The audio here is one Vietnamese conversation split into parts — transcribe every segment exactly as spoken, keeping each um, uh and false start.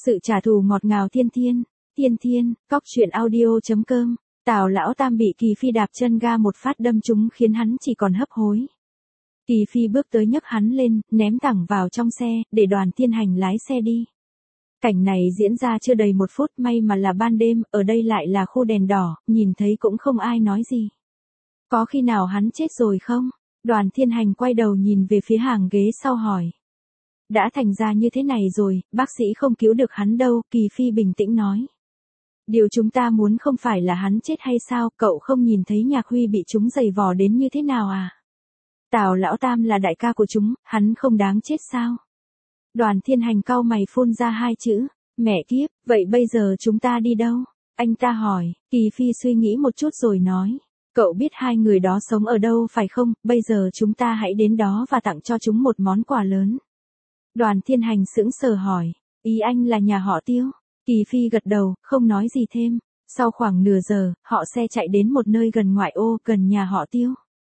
Sự trả thù ngọt ngào thiên thiên, thiên thiên, cóc truyện audio.com, Tào lão tam bị Kỳ Phi đạp chân ga một phát đâm trúng khiến hắn chỉ còn hấp hối. Kỳ Phi bước tới nhấc hắn lên, ném thẳng vào trong xe, để Đoàn Thiên Hành lái xe đi. Cảnh này diễn ra chưa đầy một phút, may mà là ban đêm, ở đây lại là khu đèn đỏ, nhìn thấy cũng không ai nói gì. Có khi nào hắn chết rồi không? Đoàn Thiên Hành quay đầu nhìn về phía hàng ghế sau hỏi. Đã thành ra như thế này rồi, bác sĩ không cứu được hắn đâu, Kỳ Phi bình tĩnh nói. Điều chúng ta muốn không phải là hắn chết hay sao, cậu không nhìn thấy Nhạc Huy bị chúng giày vò đến như thế nào à? Tào lão tam là đại ca của chúng, hắn không đáng chết sao? Đoàn Thiên Hành cau mày phun ra hai chữ, mẹ kiếp, vậy bây giờ chúng ta đi đâu? Anh ta hỏi, Kỳ Phi suy nghĩ một chút rồi nói. Cậu biết hai người đó sống ở đâu phải không, bây giờ chúng ta hãy đến đó và tặng cho chúng một món quà lớn. Đoàn Thiên Hành sững sờ hỏi, ý anh là nhà họ Tiêu? Kỳ Phi gật đầu, không nói gì thêm. Sau khoảng nửa giờ, họ xe chạy đến một nơi gần ngoại ô, gần nhà họ Tiêu.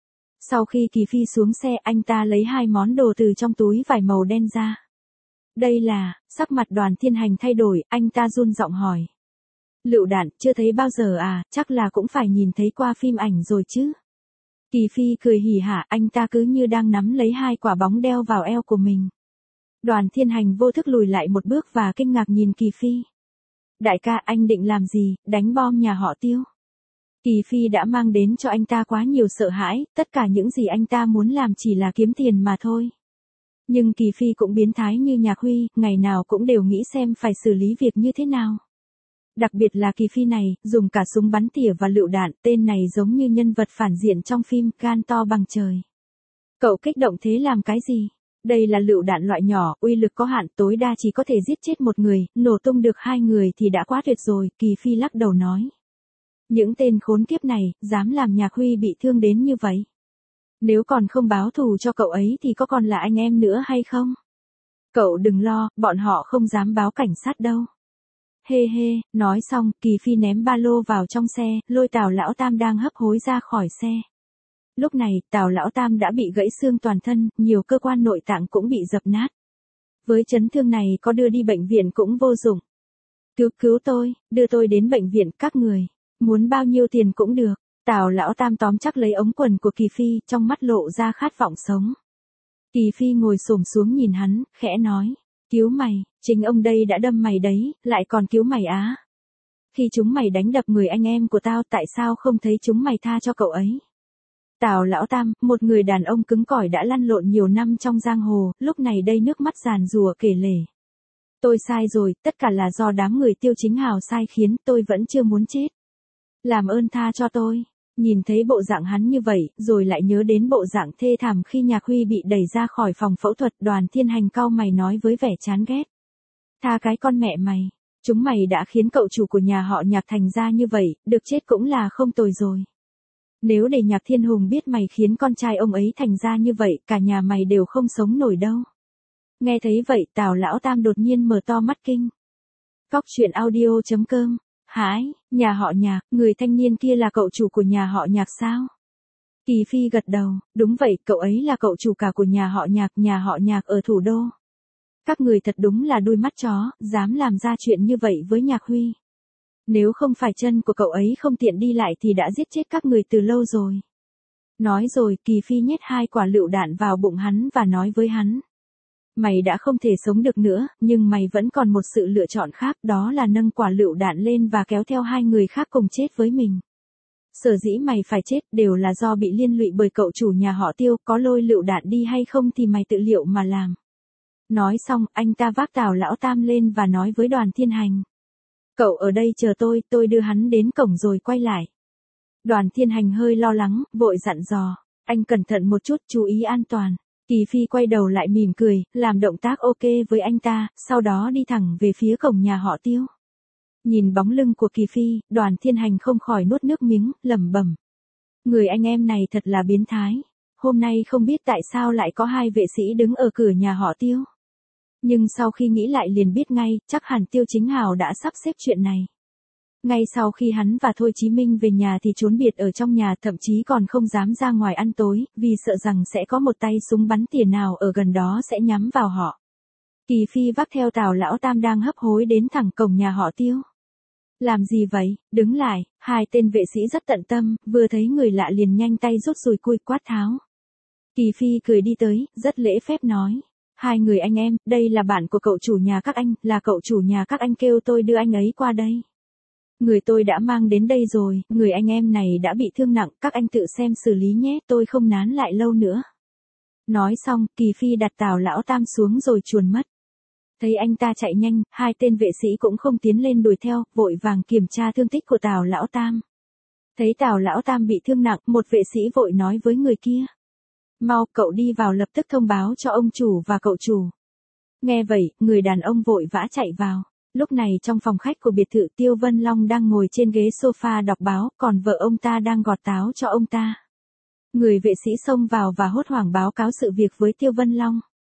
Sau khi Kỳ Phi xuống xe, anh ta lấy hai món đồ từ trong túi vải màu đen ra. Đây là, sắc mặt Đoàn Thiên Hành thay đổi, anh ta run giọng hỏi. Lựu đạn, chưa thấy bao giờ à, chắc là cũng phải nhìn thấy qua phim ảnh rồi chứ. Kỳ Phi cười hỉ hả, anh ta cứ như đang nắm lấy hai quả bóng đeo vào eo của mình. Đoàn Thiên Hành vô thức lùi lại một bước và kinh ngạc nhìn Kỳ Phi. Đại ca, anh định làm gì, đánh bom nhà họ Tiêu? Kỳ Phi đã mang đến cho anh ta quá nhiều sợ hãi, tất cả những gì anh ta muốn làm chỉ là kiếm tiền mà thôi. Nhưng Kỳ Phi cũng biến thái như Nhạc Huy, ngày nào cũng đều nghĩ xem phải xử lý việc như thế nào. Đặc biệt là Kỳ Phi này, dùng cả súng bắn tỉa và lựu đạn, tên này giống như nhân vật phản diện trong phim, gan to bằng trời. Cậu kích động thế làm cái gì? Đây là lựu đạn loại nhỏ, uy lực có hạn, tối đa chỉ có thể giết chết một người, nổ tung được hai người thì đã quá tuyệt rồi, Kỳ Phi lắc đầu nói. Những tên khốn kiếp này, dám làm Nhạc Huy bị thương đến như vậy. Nếu còn không báo thù cho cậu ấy thì có còn là anh em nữa hay không? Cậu đừng lo, bọn họ không dám báo cảnh sát đâu. Hê hê, nói xong, Kỳ Phi ném ba lô vào trong xe, lôi Tào lão tam đang hấp hối ra khỏi xe. Lúc này, Tào lão tam đã bị gãy xương toàn thân, nhiều cơ quan nội tạng cũng bị dập nát. Với chấn thương này có đưa đi bệnh viện cũng vô dụng. Cứu cứu tôi, đưa tôi đến bệnh viện, các người. Muốn bao nhiêu tiền cũng được. Tào lão tam tóm chắc lấy ống quần của Kỳ Phi, trong mắt lộ ra khát vọng sống. Kỳ Phi ngồi xổm xuống nhìn hắn, khẽ nói. Cứu mày, chính ông đây đã đâm mày đấy, lại còn cứu mày á. Khi chúng mày đánh đập người anh em của tao, tại sao không thấy chúng mày tha cho cậu ấy? Tào lão tam, một người đàn ông cứng cỏi đã lăn lộn nhiều năm trong giang hồ, lúc này đây nước mắt giàn rùa kể lể. Tôi sai rồi, tất cả là do đám người Tiêu Chính Hào sai khiến, tôi vẫn chưa muốn chết. Làm ơn tha cho tôi. Nhìn thấy bộ dạng hắn như vậy, rồi lại nhớ đến bộ dạng thê thảm khi Nhạc Huy bị đẩy ra khỏi phòng phẫu thuật, Đoàn Thiên Hành cau mày nói với vẻ chán ghét. Tha cái con mẹ mày, chúng mày đã khiến cậu chủ của nhà họ Nhạc thành ra như vậy, được chết cũng là không tồi rồi. Nếu để Nhạc Thiên Hùng biết mày khiến con trai ông ấy thành ra như vậy, cả nhà mày đều không sống nổi đâu. Nghe thấy vậy, Tào lão tam đột nhiên mở to mắt kinh. Cóc truyện audio.com. Hãi, nhà họ Nhạc, người thanh niên kia là cậu chủ của nhà họ Nhạc sao? Kỳ Phi gật đầu, đúng vậy, cậu ấy là cậu chủ cả của nhà họ Nhạc, nhà họ Nhạc ở thủ đô. Các người thật đúng là đôi mắt chó, dám làm ra chuyện như vậy với Nhạc Huy. Nếu không phải chân của cậu ấy không tiện đi lại thì đã giết chết các người từ lâu rồi. Nói rồi, Kỳ Phi nhét hai quả lựu đạn vào bụng hắn và nói với hắn. Mày đã không thể sống được nữa, nhưng mày vẫn còn một sự lựa chọn khác, đó là nâng quả lựu đạn lên và kéo theo hai người khác cùng chết với mình. Sở dĩ mày phải chết đều là do bị liên lụy bởi cậu chủ nhà họ Tiêu, có lôi lựu đạn đi hay không thì mày tự liệu mà làm. Nói xong, anh ta vác Tào lão tam lên và nói với Đoàn Thiên Hành. Cậu ở đây chờ tôi, tôi đưa hắn đến cổng rồi quay lại. Đoàn Thiên Hành hơi lo lắng, vội dặn dò. Anh cẩn thận một chút, chú ý an toàn. Kỳ Phi quay đầu lại mỉm cười, làm động tác ok với anh ta, sau đó đi thẳng về phía cổng nhà họ Tiêu. Nhìn bóng lưng của Kỳ Phi, Đoàn Thiên Hành không khỏi nuốt nước miếng, lẩm bẩm. Người anh em này thật là biến thái. Hôm nay không biết tại sao lại có hai vệ sĩ đứng ở cửa nhà họ Tiêu. Nhưng sau khi nghĩ lại liền biết ngay, chắc hẳn Tiêu Chính Hào đã sắp xếp chuyện này. Ngay sau khi hắn và Thôi Chí Minh về nhà thì trốn biệt ở trong nhà, thậm chí còn không dám ra ngoài ăn tối, vì sợ rằng sẽ có một tay súng bắn tỉa nào ở gần đó sẽ nhắm vào họ. Kỳ Phi vác theo Tào lão tam đang hấp hối đến thẳng cổng nhà họ Tiêu. Làm gì vậy, đứng lại, hai tên vệ sĩ rất tận tâm, vừa thấy người lạ liền nhanh tay rút dùi cui quát tháo. Kỳ Phi cười đi tới, rất lễ phép nói. Hai người anh em, đây là bạn của cậu chủ nhà các anh, là cậu chủ nhà các anh kêu tôi đưa anh ấy qua đây. Người tôi đã mang đến đây rồi, người anh em này đã bị thương nặng, các anh tự xem xử lý nhé, tôi không nán lại lâu nữa. Nói xong, Kỳ Phi đặt Tào lão tam xuống rồi chuồn mất. Thấy anh ta chạy nhanh, hai tên vệ sĩ cũng không tiến lên đuổi theo, vội vàng kiểm tra thương tích của Tào lão tam. Thấy Tào lão tam bị thương nặng, một vệ sĩ vội nói với người kia. Mau, cậu đi vào lập tức thông báo cho ông chủ và cậu chủ. Nghe vậy, người đàn ông vội vã chạy vào. Lúc này trong phòng khách của biệt thự Tiêu Vân Long đang ngồi trên ghế sofa đọc báo, còn vợ ông ta đang gọt táo cho ông ta. Người vệ sĩ xông vào và hốt hoảng báo cáo sự việc với Tiêu Vân Long.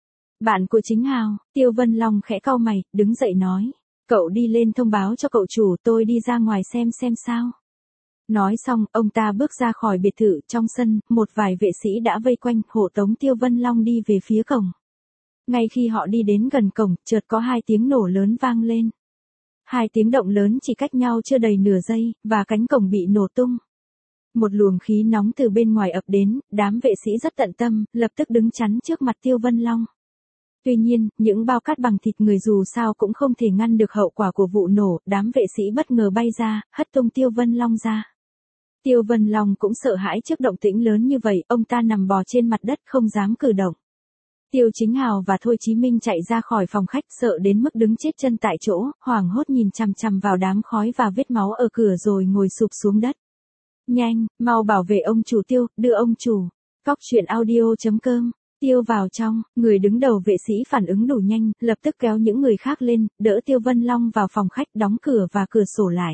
Bạn của Chính Hào, Tiêu Vân Long khẽ cau mày, đứng dậy nói. Cậu đi lên thông báo cho cậu chủ, tôi đi ra ngoài xem xem sao. Nói xong, ông ta bước ra khỏi biệt thự, trong sân, một vài vệ sĩ đã vây quanh, hộ tống Tiêu Vân Long đi về phía cổng. Ngay khi họ đi đến gần cổng, chợt có hai tiếng nổ lớn vang lên. Hai tiếng động lớn chỉ cách nhau chưa đầy nửa giây, và cánh cổng bị nổ tung. Một luồng khí nóng từ bên ngoài ập đến, đám vệ sĩ rất tận tâm, lập tức đứng chắn trước mặt Tiêu Vân Long. Tuy nhiên, những bao cát bằng thịt người dù sao cũng không thể ngăn được hậu quả của vụ nổ, đám vệ sĩ bất ngờ bay ra, hất tung Tiêu Vân Long ra. Tiêu Vân Long cũng sợ hãi trước động tĩnh lớn như vậy, ông ta nằm bò trên mặt đất không dám cử động. Tiêu Chính Hào và Thôi Chí Minh chạy ra khỏi phòng khách sợ đến mức đứng chết chân tại chỗ, hoảng hốt nhìn chằm chằm vào đám khói và vết máu ở cửa rồi ngồi sụp xuống đất. Nhanh, mau bảo vệ ông chủ Tiêu, đưa ông chủ. Cóc truyện audio chấm com. Tiêu vào trong, người đứng đầu vệ sĩ phản ứng đủ nhanh, lập tức kéo những người khác lên, đỡ Tiêu Vân Long vào phòng khách, đóng cửa và cửa sổ lại.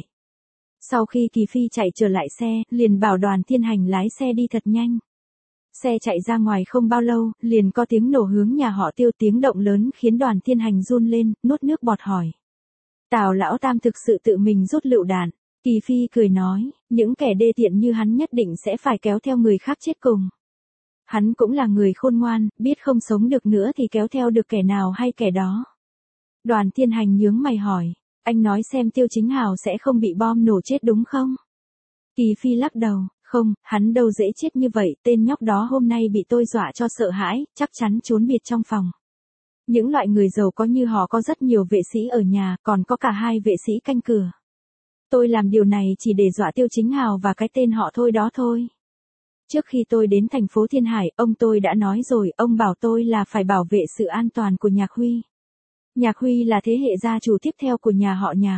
Sau khi Kỳ Phi chạy trở lại xe, liền bảo Đoàn Thiên Hành lái xe đi thật nhanh. Xe chạy ra ngoài không bao lâu, liền có tiếng nổ hướng nhà họ Tiêu, tiếng động lớn khiến Đoàn Thiên Hành run lên, nuốt nước bọt hỏi. Tào lão tam thực sự tự mình rút lựu đạn. Kỳ Phi cười nói, những kẻ đê tiện như hắn nhất định sẽ phải kéo theo người khác chết cùng. Hắn cũng là người khôn ngoan, biết không sống được nữa thì kéo theo được kẻ nào hay kẻ đó. Đoàn Thiên Hành nhướng mày hỏi, anh nói xem Tiêu Chính Hào sẽ không bị bom nổ chết đúng không? Kỳ Phi lắc đầu, không, hắn đâu dễ chết như vậy, tên nhóc đó hôm nay bị tôi dọa cho sợ hãi, chắc chắn trốn biệt trong phòng. Những loại người giàu có như họ có rất nhiều vệ sĩ ở nhà, còn có cả hai vệ sĩ canh cửa. Tôi làm điều này chỉ để dọa Tiêu Chính Hào và cái tên họ Thôi đó thôi. Trước khi tôi đến thành phố Thiên Hải, ông tôi đã nói rồi, ông bảo tôi là phải bảo vệ sự an toàn của Nhạc Huy. Nhạc Huy là thế hệ gia chủ tiếp theo của nhà họ Nhạc.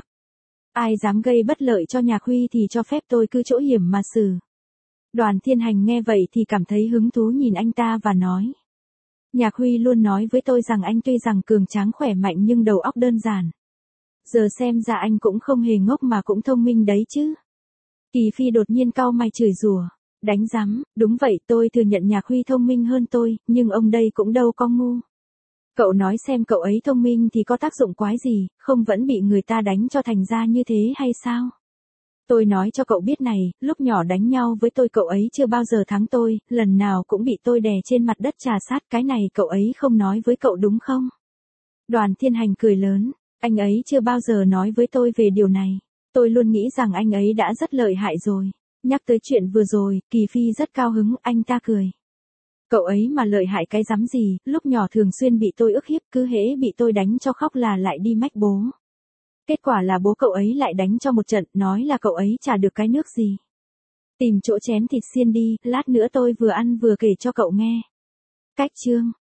Ai dám gây bất lợi cho Nhạc Huy thì cho phép tôi cứ chỗ hiểm mà xử. Đoàn Thiên Hành nghe vậy thì cảm thấy hứng thú nhìn anh ta và nói. Nhạc Huy luôn nói với tôi rằng anh tuy rằng cường tráng khỏe mạnh nhưng đầu óc đơn giản. Giờ xem ra anh cũng không hề ngốc mà cũng thông minh đấy chứ. Kỳ Phi đột nhiên cau mày chửi rủa. Đánh rắm, đúng vậy, tôi thừa nhận Nhạc Huy thông minh hơn tôi, nhưng ông đây cũng đâu có ngu. Cậu nói xem cậu ấy thông minh thì có tác dụng quái gì, không vẫn bị người ta đánh cho thành ra như thế hay sao? Tôi nói cho cậu biết này, lúc nhỏ đánh nhau với tôi cậu ấy chưa bao giờ thắng tôi, lần nào cũng bị tôi đè trên mặt đất trà sát, cái này cậu ấy không nói với cậu đúng không? Đoàn Thiên Hành cười lớn, anh ấy chưa bao giờ nói với tôi về điều này, tôi luôn nghĩ rằng anh ấy đã rất lợi hại rồi. Nhắc tới chuyện vừa rồi, Kỳ Phi rất cao hứng, anh ta cười. Cậu ấy mà lợi hại cái rắm gì, lúc nhỏ thường xuyên bị tôi ức hiếp, cứ hễ bị tôi đánh cho khóc là lại đi mách bố. Kết quả là bố cậu ấy lại đánh cho một trận, nói là cậu ấy chả được cái nước gì. Tìm chỗ chén thịt xiên đi, lát nữa tôi vừa ăn vừa kể cho cậu nghe. Cách chương